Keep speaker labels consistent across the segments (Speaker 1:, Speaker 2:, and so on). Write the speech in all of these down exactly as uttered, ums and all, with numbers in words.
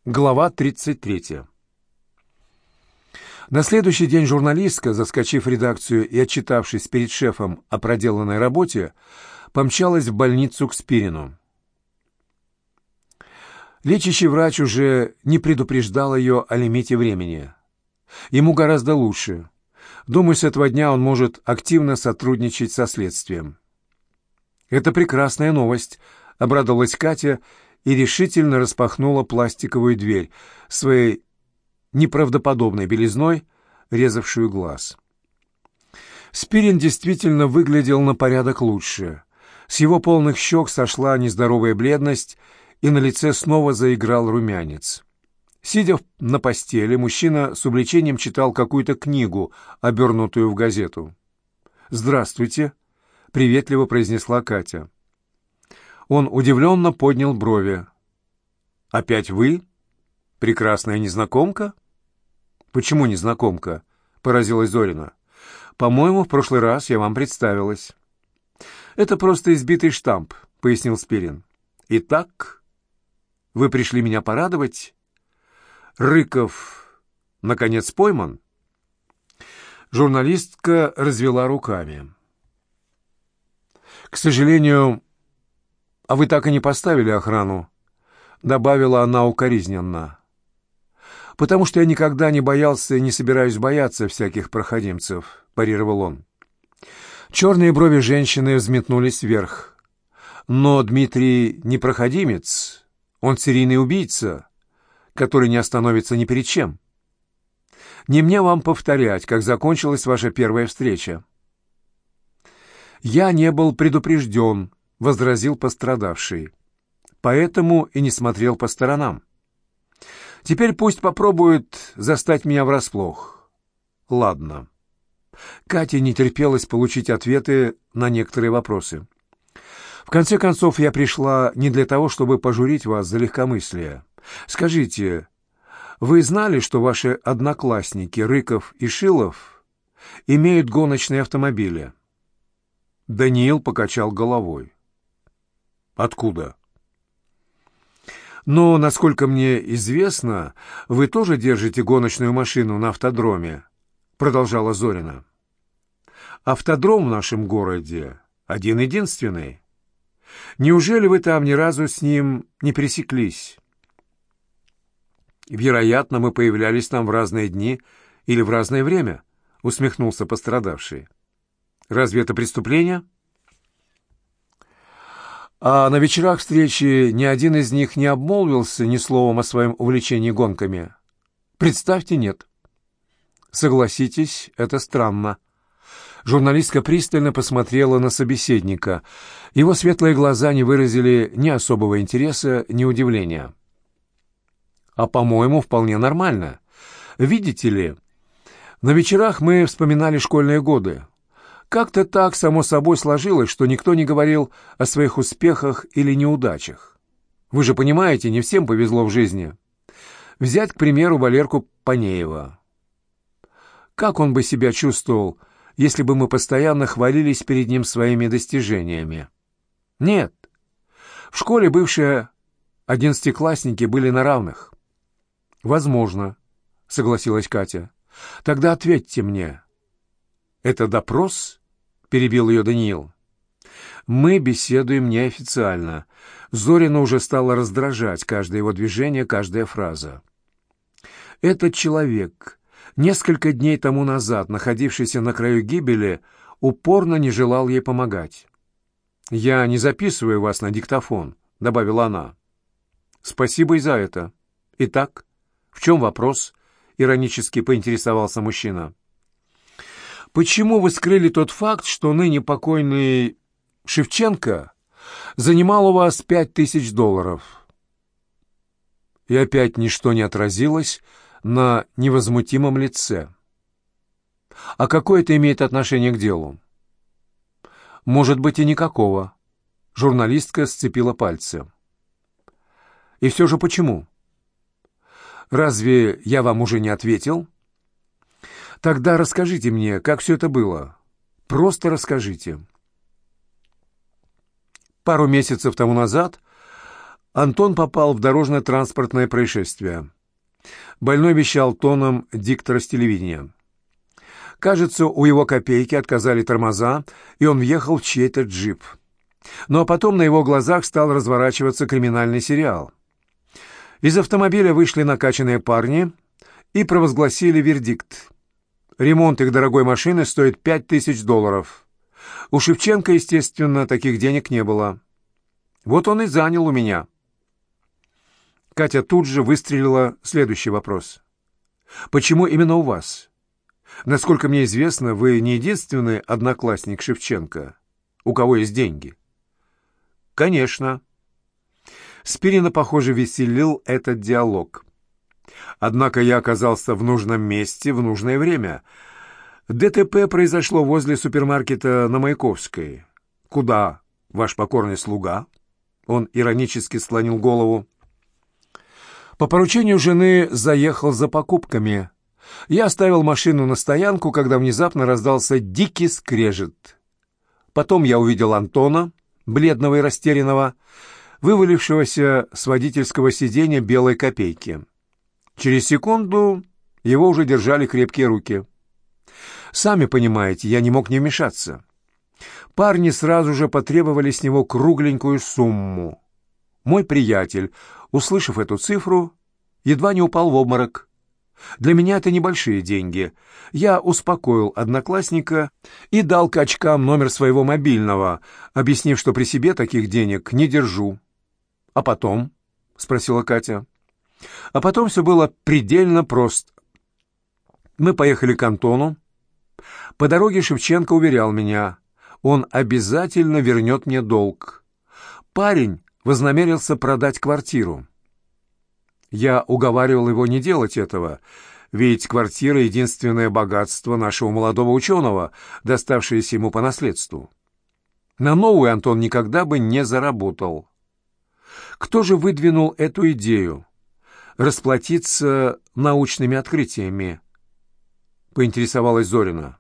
Speaker 1: Глава тридцать третья. На следующий день журналистка, заскочив в редакцию и отчитавшись перед шефом о проделанной работе, помчалась в больницу к Спирину. Лечащий врач уже не предупреждал ее о лимите времени. Ему гораздо лучше. Думаю, с этого дня он может активно сотрудничать со следствием. «Это прекрасная новость», — обрадовалась Катя и решительно распахнула пластиковую дверь, своей неправдоподобной белизной, резавшую глаз. Спирин действительно выглядел на порядок лучше. С его полных щек сошла нездоровая бледность, и на лице снова заиграл румянец. Сидя на постели, мужчина с увлечением читал какую-то книгу, обернутую в газету. «Здравствуйте», — приветливо произнесла Катя. Он удивленно поднял брови. «Опять вы? Прекрасная незнакомка?» «Почему незнакомка?» — поразилась Зорина. «По-моему, в прошлый раз я вам представилась». «Это просто избитый штамп», — пояснил Спирин. «Итак, вы пришли меня порадовать? Рыков, наконец, пойман?» Журналистка развела руками. «К сожалению, а вы так и не поставили охрану», — добавила она укоризненно. «Потому что я никогда не боялся и не собираюсь бояться всяких проходимцев», — парировал он. Черные брови женщины взметнулись вверх. «Но Дмитрий не проходимец, он серийный убийца, который не остановится ни перед чем. Не мне вам повторять, как закончилась ваша первая встреча». «Я не был предупрежден», — возразил пострадавший. «Поэтому и не смотрел по сторонам. Теперь пусть попробует застать меня врасплох». «Ладно». Кате не терпелось получить ответы на некоторые вопросы. «В конце концов, я пришла не для того, чтобы пожурить вас за легкомыслие. Скажите, вы знали, что ваши одноклассники Рыков и Шилов имеют гоночные автомобили?» Даниил покачал головой. «Откуда?» «Но, насколько мне известно, вы тоже держите гоночную машину на автодроме», — продолжала Зорина. «Автодром в нашем городе один-единственный. Неужели вы там ни разу с ним не пересеклись?» «Вероятно, мы появлялись там в разные дни или в разное время», — усмехнулся пострадавший. «Разве это преступление?» «А на вечерах встречи ни один из них не обмолвился ни словом о своем увлечении гонками?» «Представьте, нет». «Согласитесь, это странно». Журналистка пристально посмотрела на собеседника. Его светлые глаза не выразили ни особого интереса, ни удивления. «А, по-моему, вполне нормально. Видите ли, на вечерах мы вспоминали школьные годы. Как-то так само собой сложилось, что никто не говорил о своих успехах или неудачах. Вы же понимаете, не всем повезло в жизни. Взять, к примеру, Валерку Панеева. Как он бы себя чувствовал, если бы мы постоянно хвалились перед ним своими достижениями? Нет. В школе бывшие одиннадцатиклассники были на равных». «Возможно», — согласилась Катя. «Тогда ответьте мне». «Это допрос?» — перебил ее Даниил. «Мы беседуем неофициально». Зорина уже стала раздражать каждое его движение, каждая фраза. «Этот человек, несколько дней тому назад находившийся на краю гибели, упорно не желал ей помогать. «Я не записываю вас на диктофон», — добавила она. «Спасибо и за это. Итак, в чем вопрос?» — иронически поинтересовался мужчина. «Почему вы скрыли тот факт, что ныне покойный Шевченко занимал у вас пять тысяч долларов?» И опять ничто не отразилось на невозмутимом лице. «А какое это имеет отношение к делу?» «Может быть, и никакого». Журналистка сцепила пальцы. «И все же почему?» «Разве я вам уже не ответил?» «Тогда расскажите мне, как все это было. Просто расскажите». Пару месяцев тому назад Антон попал в дорожно-транспортное происшествие. Больной вещал тоном диктора с телевидения. Кажется, у его копейки отказали тормоза, и он въехал в чей-то джип. Ну а потом на его глазах стал разворачиваться криминальный сериал. Из автомобиля вышли накачанные парни и провозгласили вердикт. Ремонт их дорогой машины стоит пять тысяч долларов. У Шевченко, естественно, таких денег не было. Вот он и занял у меня. Катя тут же выстрелила следующий вопрос. «Почему именно у вас? Насколько мне известно, вы не единственный одноклассник Шевченко, у кого есть деньги». «Конечно». Спирина, похоже, веселил этот диалог. Однако я оказался в нужном месте в нужное время. ДТП произошло возле супермаркета на Маяковской. «Куда ваш покорный слуга?» Он иронически склонил голову. «По поручению жены заехал за покупками. Я оставил машину на стоянку, когда внезапно раздался дикий скрежет. Потом я увидел Антона, бледного и растерянного, вывалившегося с водительского сиденья белой копейки. Через секунду его уже держали крепкие руки. Сами понимаете, я не мог не вмешаться. Парни сразу же потребовали с него кругленькую сумму. Мой приятель, услышав эту цифру, едва не упал в обморок. Для меня это небольшие деньги. Я успокоил одноклассника и дал качкам номер своего мобильного, объяснив, что при себе таких денег не держу. «А потом?» — спросила Катя. «А потом все было предельно просто. Мы поехали к Антону. По дороге Шевченко уверял меня, он обязательно вернет мне долг. Парень вознамерился продать квартиру. Я уговаривал его не делать этого, ведь квартира — единственное богатство нашего молодого ученого, доставшееся ему по наследству. На новую Антон никогда бы не заработал. Кто же выдвинул эту идею? Расплатиться научными открытиями?» — поинтересовалась Зорина.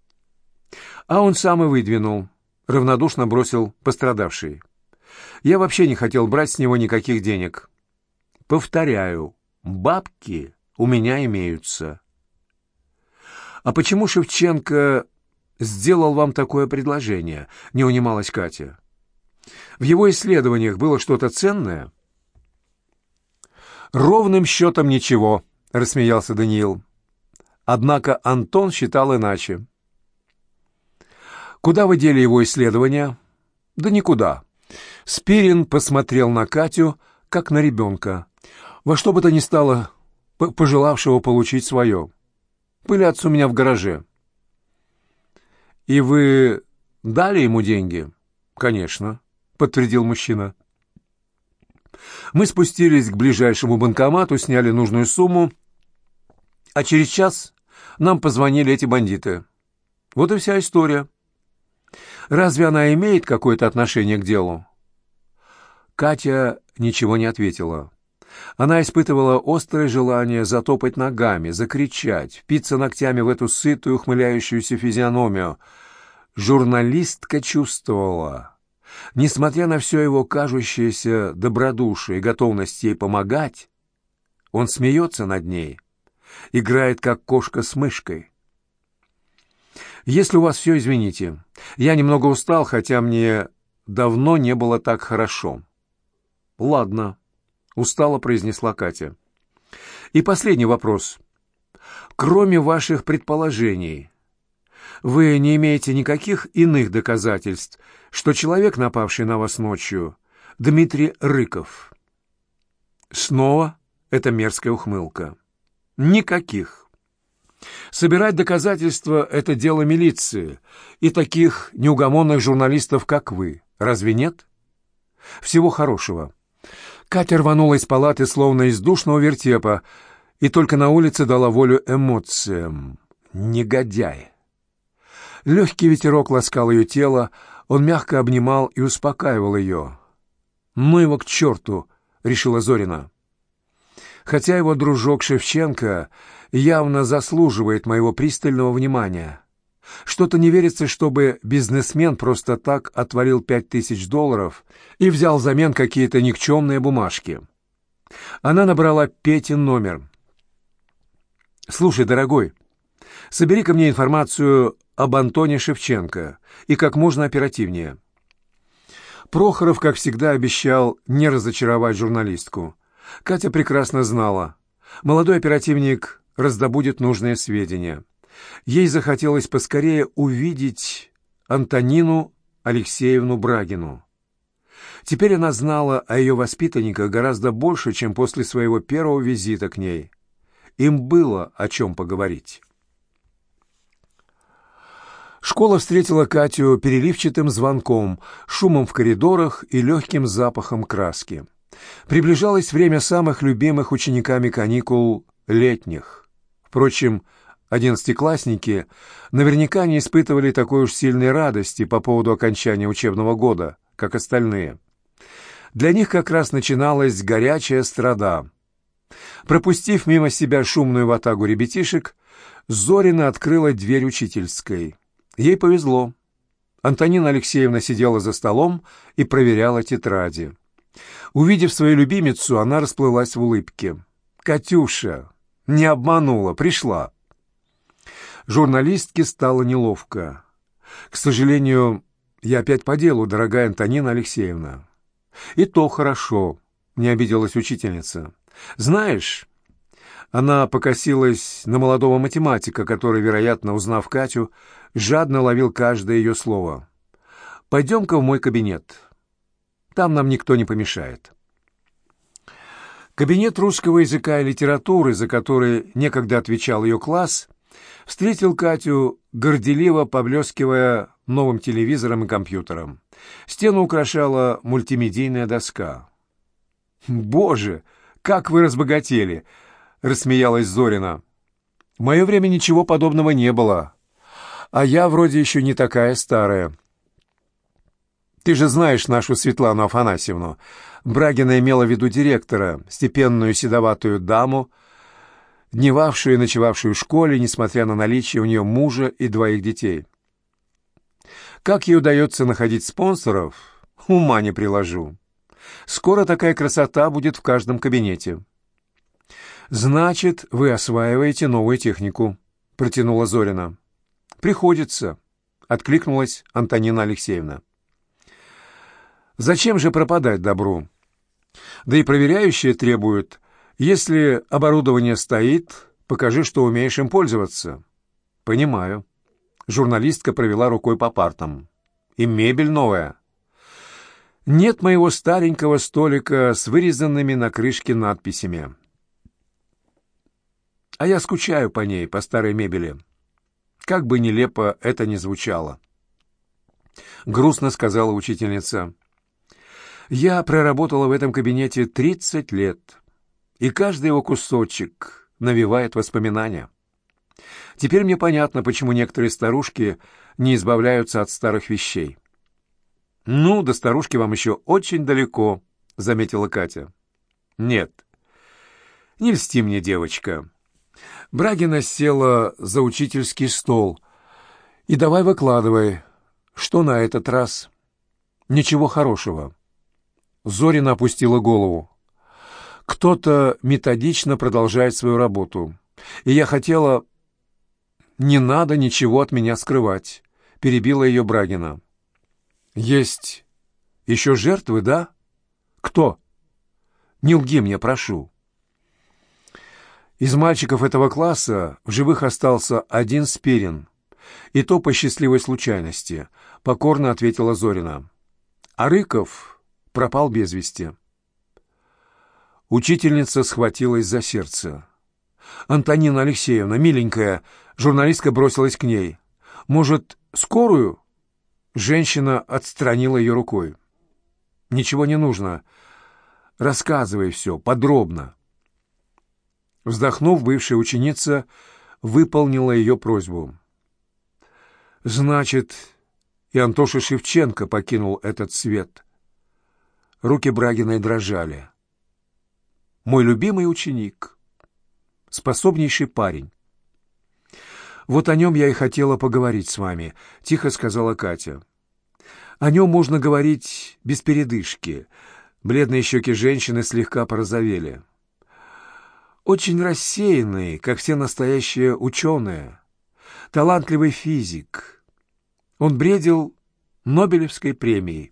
Speaker 1: «А он сам и выдвинул», — равнодушно бросил пострадавший. «Я вообще не хотел брать с него никаких денег. Повторяю, бабки у меня имеются». «А почему Шевченко сделал вам такое предложение?» — не унималась Катя. «В его исследованиях было что-то ценное?» «Ровным счетом ничего», — рассмеялся Даниил. Однако Антон считал иначе. «Куда вы дели его исследования?» «Да никуда». Спирин посмотрел на Катю, как на ребенка, во что бы то ни стало пожелавшего получить свое. «Пылятся у меня в гараже». «И вы дали ему деньги?» «Конечно», — подтвердил мужчина. «Мы спустились к ближайшему банкомату, сняли нужную сумму, а через час нам позвонили эти бандиты. Вот и вся история. Разве она имеет какое-то отношение к делу?» Катя ничего не ответила. Она испытывала острое желание затопать ногами, закричать, впиться ногтями в эту сытую, ухмыляющуюся физиономию. Журналистка чувствовала, несмотря на все его кажущееся добродушие и готовность ей помогать, он смеется над ней, играет как кошка с мышкой. «Если у вас все, извините. Я немного устал, хотя мне давно не было так хорошо». «Ладно», — устало произнесла Катя. «И последний вопрос. Кроме ваших предположений, вы не имеете никаких иных доказательств, что человек, напавший на вас ночью, Дмитрий Рыков?» Снова эта мерзкая ухмылка. «Никаких. Собирать доказательства — это дело милиции и таких неугомонных журналистов, как вы. Разве нет? Всего хорошего». Катя рванула из палаты, словно из душного вертепа, и только на улице дала волю эмоциям. Негодяй! Легкий ветерок ласкал ее тело, он мягко обнимал и успокаивал ее. «Ну его к черту!» — решила Зорина. «Хотя его дружок Шевченко явно заслуживает моего пристального внимания. Что-то не верится, чтобы бизнесмен просто так отвалил пять тысяч долларов и взял взамен какие-то никчемные бумажки. Она набрала Петин номер. «Слушай, дорогой, собери-ка мне информацию об Антоне Шевченко и как можно оперативнее». Прохоров, как всегда, обещал не разочаровать журналистку. Катя прекрасно знала. Молодой оперативник раздобудет нужные сведения. Ей захотелось поскорее увидеть Антонину Алексеевну Брагину. Теперь она знала о ее воспитанниках гораздо больше, чем после своего первого визита к ней. Им было о чем поговорить. Школа встретила Катю переливчатым звонком, шумом в коридорах и легким запахом краски. Приближалось время самых любимых учениками каникул летних. Впрочем, одиннадцатиклассники наверняка не испытывали такой уж сильной радости по поводу окончания учебного года, как остальные. Для них как раз начиналась горячая страда. Пропустив мимо себя шумную ватагу ребятишек, Зорина открыла дверь учительской. Ей повезло. Антонина Алексеевна сидела за столом и проверяла тетради. Увидев свою любимицу, она расплылась в улыбке. «Катюша, не обманула, пришла». Журналистке стало неловко. «К сожалению, я опять по делу, дорогая Антонина Алексеевна». «И то хорошо», — не обиделась учительница. «Знаешь...» Она покосилась на молодого математика, который, вероятно, узнав Катю, жадно ловил каждое ее слово. «Пойдем-ка в мой кабинет. Там нам никто не помешает». Кабинет русского языка и литературы, за который некогда отвечал ее класс, встретил Катю, горделиво поблескивая новым телевизором и компьютером. Стену украшала мультимедийная доска. «Боже, как вы разбогатели!» — рассмеялась Зорина. «В мое время ничего подобного не было. А я вроде еще не такая старая. Ты же знаешь нашу Светлану Афанасьевну». Брагина имела в виду директора, степенную седоватую даму, дневавшую и ночевавшую в школе, несмотря на наличие у нее мужа и двоих детей. Как ей удается находить спонсоров, ума не приложу. Скоро такая красота будет в каждом кабинете. «Значит, вы осваиваете новую технику», — протянула Зорина. «Приходится», — откликнулась Антонина Алексеевна. «Зачем же пропадать добру? Да и проверяющие требуют, если оборудование стоит, покажи, что умеешь им пользоваться». «Понимаю». Журналистка провела рукой по партам. «И мебель новая». «Нет моего старенького столика с вырезанными на крышке надписями. А я скучаю по ней, по старой мебели. Как бы нелепо это ни звучало». Грустно сказала учительница. «Я проработала в этом кабинете тридцать лет, и каждый его кусочек навевает воспоминания. Теперь мне понятно, почему некоторые старушки не избавляются от старых вещей». «Ну, до старушки вам еще очень далеко», — заметила Катя. «Нет, не льсти мне, девочка». Брагина села за учительский стол. «И давай выкладывай, что на этот раз?» «Ничего хорошего». Зорина опустила голову. «Кто-то методично продолжает свою работу, и я хотела...» «Не надо ничего от меня скрывать», — перебила ее Брагина. «Есть еще жертвы, да? Кто? Не лги мне, прошу». Из мальчиков этого класса в живых остался один Спирин, и то по счастливой случайности, покорно ответила Зорина. А Рыков пропал без вести. Учительница схватилась за сердце. «Антонина Алексеевна, миленькая», журналистка бросилась к ней. «Может, скорую?» Женщина отстранила ее рукой. «Ничего не нужно. Рассказывай все, подробно». Вздохнув, бывшая ученица выполнила ее просьбу. «Значит, и Антоша Шевченко покинул этот свет». Руки Брагиной дрожали. «Мой любимый ученик, способнейший парень». «Вот о нем я и хотела поговорить с вами», — тихо сказала Катя. «О нем можно говорить без передышки». Бледные щеки женщины слегка порозовели. «Очень рассеянный, как все настоящие ученые. Талантливый физик. Он бредил Нобелевской премией».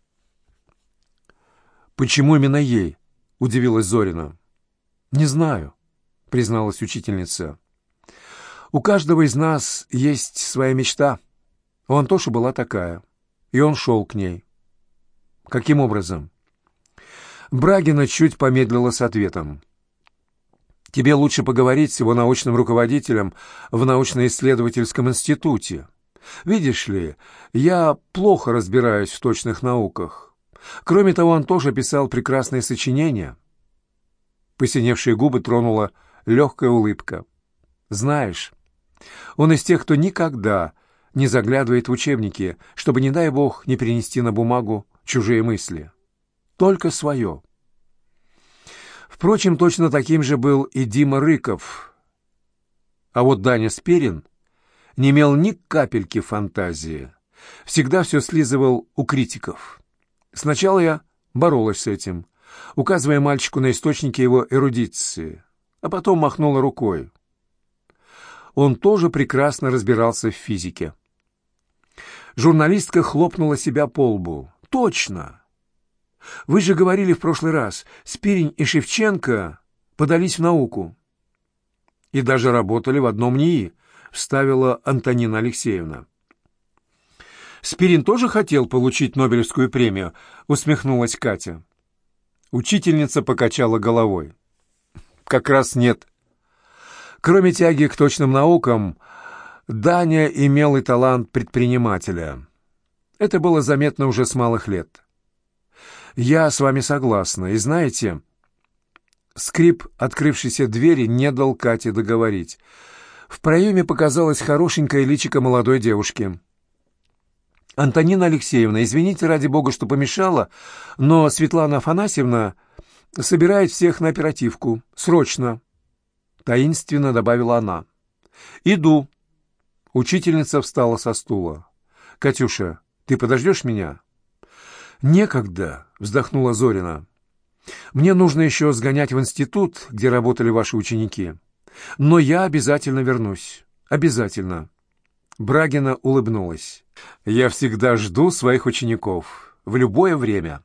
Speaker 1: «Почему именно ей?» — удивилась Зорина. «Не знаю», — призналась учительница. «У каждого из нас есть своя мечта. У Антоши была такая, и он шел к ней». «Каким образом?» Брагина чуть помедлила с ответом. «Тебе лучше поговорить с его научным руководителем в научно-исследовательском институте. Видишь ли, я плохо разбираюсь в точных науках. Кроме того, Антоша писал прекрасные сочинения». Посиневшие губы тронула легкая улыбка. «Знаешь, он из тех, кто никогда не заглядывает в учебники, чтобы, не дай бог, не перенести на бумагу чужие мысли. Только свое». Впрочем, точно таким же был и Дима Рыков. А вот Даня Сперин не имел ни капельки фантазии. Всегда все слизывал у критиков. Сначала я боролась с этим, указывая мальчику на источники его эрудиции, а потом махнула рукой. Он тоже прекрасно разбирался в физике. Журналистка хлопнула себя по лбу. «Точно! Вы же говорили в прошлый раз, Спирин и Шевченко подались в науку». «И даже работали в одном НИИ», — вставила Антонина Алексеевна. «Спирин тоже хотел получить Нобелевскую премию?» — усмехнулась Катя. Учительница покачала головой. «Как раз нет. Кроме тяги к точным наукам, Даня имел и талант предпринимателя. Это было заметно уже с малых лет. Я с вами согласна. И знаете...» Скрип открывшейся двери не дал Кате договорить. В проеме показалась хорошенькая личико молодой девушки. «Антонина Алексеевна, извините ради бога, что помешала, но Светлана Афанасьевна собирает всех на оперативку. Срочно!» Таинственно добавила она. «Иду». Учительница встала со стула. «Катюша, ты подождешь меня?» «Некогда», — вздохнула Зорина. «Мне нужно еще сгонять в институт, где работали ваши ученики. Но я обязательно вернусь. Обязательно». Брагина улыбнулась. «Я всегда жду своих учеников. В любое время».